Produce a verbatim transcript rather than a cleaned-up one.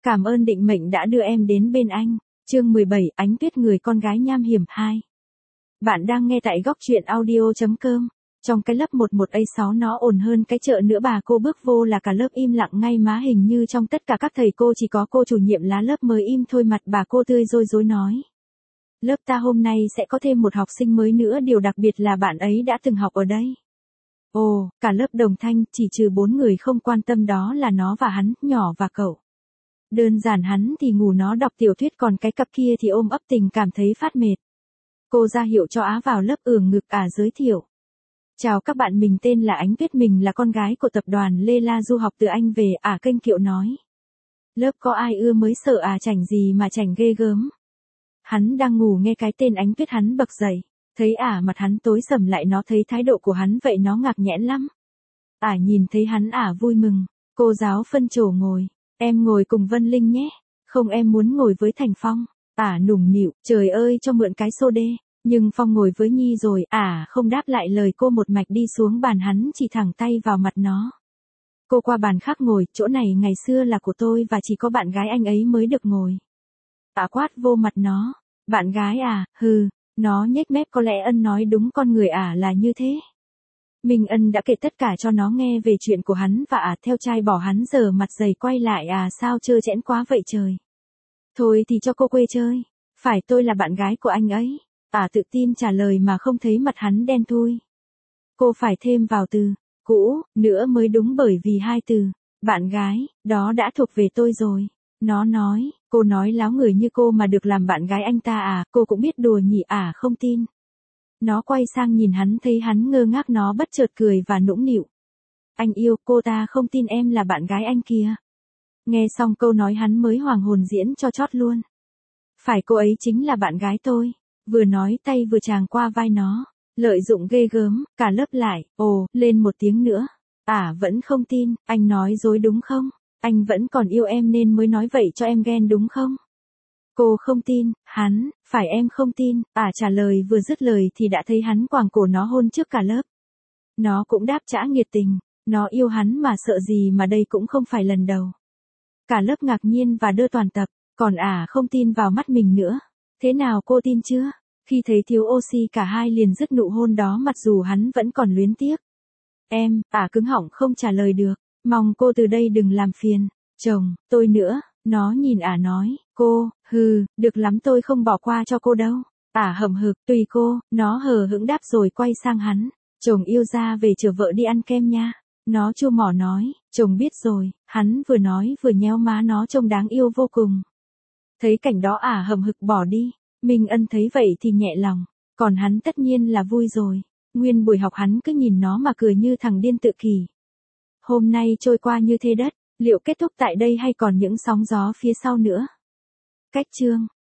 Cảm ơn định mệnh đã đưa em đến bên anh. Chương mười bảy, Ánh Tuyết người con gái nham hiểm hai. Bạn đang nghe tại góc truyện audio chấm com. Trong cái lớp mười một A sáu nó ồn hơn cái chợ nữa, bà cô bước vô là cả lớp im lặng ngay má, hình như trong tất cả các thầy cô chỉ có cô chủ nhiệm lá lớp mới im thôi. Mặt bà cô tươi rối rối nói. Lớp ta hôm nay sẽ có thêm một học sinh mới nữa, điều đặc biệt là bạn ấy đã từng học ở đây. Ồ, cả lớp đồng thanh, chỉ trừ bốn người không quan tâm, đó là nó và hắn, nhỏ và cậu. Đơn giản hắn thì ngủ, nó đọc tiểu thuyết, còn cái cặp kia thì ôm ấp tình cảm thấy phát mệt. Cô ra hiệu cho Á vào lớp, ưởng ngực Ả giới thiệu. Chào các bạn, mình tên là Ánh Tuyết, mình là con gái của tập đoàn Lê La, du học từ Anh về. Ả kênh kiệu nói. Lớp có ai ưa mới sợ à? Chảnh gì mà chảnh ghê gớm. Hắn đang ngủ nghe cái tên Ánh Tuyết hắn bật dậy. Thấy Ả mặt hắn tối sầm lại, nó thấy thái độ của hắn vậy nó ngạc nhẽn lắm. Ả nhìn thấy hắn Ả vui mừng. Cô giáo phân trổ ngồi. Em ngồi cùng Vân Linh nhé. Không, em muốn ngồi với Thành Phong. Ả nũng nịu, trời ơi cho mượn cái xô đê. Nhưng Phong ngồi với Nhi rồi. Ả không đáp lại lời cô, một mạch đi xuống bàn, hắn chỉ thẳng tay vào mặt nó. Cô qua bàn khác ngồi, chỗ này ngày xưa là của tôi và chỉ có bạn gái anh ấy mới được ngồi. Ả quát vô mặt nó. Bạn gái à? Hừ. Nó nhếch mép, có lẽ Ân nói đúng, con người Ả là như thế. Minh Ân đã kể tất cả cho nó nghe về chuyện của hắn và Ả theo trai bỏ hắn, giờ mặt dày quay lại. À sao trơ trẽn quá vậy trời. Thôi thì cho cô quê chơi. Phải, tôi là bạn gái của anh ấy. Ả tự tin trả lời mà không thấy mặt hắn đen thui. Cô phải thêm vào từ cũ nữa mới đúng, bởi vì hai từ bạn gái đó đã thuộc về tôi rồi. Nó nói, cô nói láo, người như cô mà được làm bạn gái anh ta à? Cô cũng biết đùa nhỉ? Ả không tin. Nó quay sang nhìn hắn, thấy hắn ngơ ngác, nó bất chợt cười và nũng nịu. Anh yêu cô ta không tin em là bạn gái anh kìa. Nghe xong câu nói hắn mới hoàng hồn, diễn cho chót luôn. Phải, cô ấy chính là bạn gái tôi. Vừa nói tay vừa tràng qua vai nó. Lợi dụng ghê gớm, cả lớp lại, ồ, lên một tiếng nữa. Ả vẫn không tin. Anh nói dối đúng không? Anh vẫn còn yêu em nên mới nói vậy cho em ghen đúng không? Cô không tin. Hắn, phải em không tin. Ả trả lời vừa dứt lời thì đã thấy hắn quàng cổ nó hôn trước cả lớp. Nó cũng đáp trả nhiệt tình. Nó yêu hắn mà sợ gì, mà đây cũng không phải lần đầu. Cả lớp ngạc nhiên và đơ toàn tập. Còn Ả không tin vào mắt mình nữa. Thế nào, cô tin chưa? Khi thấy thiếu oxy cả hai liền dứt nụ hôn đó, mặc dù hắn vẫn còn luyến tiếc. Em, Ả cứng họng không trả lời được. Mong cô từ đây đừng làm phiền chồng tôi nữa. Nó nhìn Ả nói, cô, hừ, được lắm, tôi không bỏ qua cho cô đâu. Ả hậm hực, tùy cô. Nó hờ hững đáp rồi quay sang hắn. Chồng yêu ra về chở vợ đi ăn kem nha. Nó chua mỏ nói, chồng biết rồi. Hắn vừa nói vừa nhéo má nó, trông đáng yêu vô cùng. Thấy cảnh đó Ả hậm hực bỏ đi. Minh Ân thấy vậy thì nhẹ lòng. Còn hắn tất nhiên là vui rồi. Nguyên buổi học hắn cứ nhìn nó mà cười như thằng điên tự kỷ. Hôm nay trôi qua như thế đất. Liệu kết thúc tại đây hay còn những sóng gió phía sau nữa? Cách chương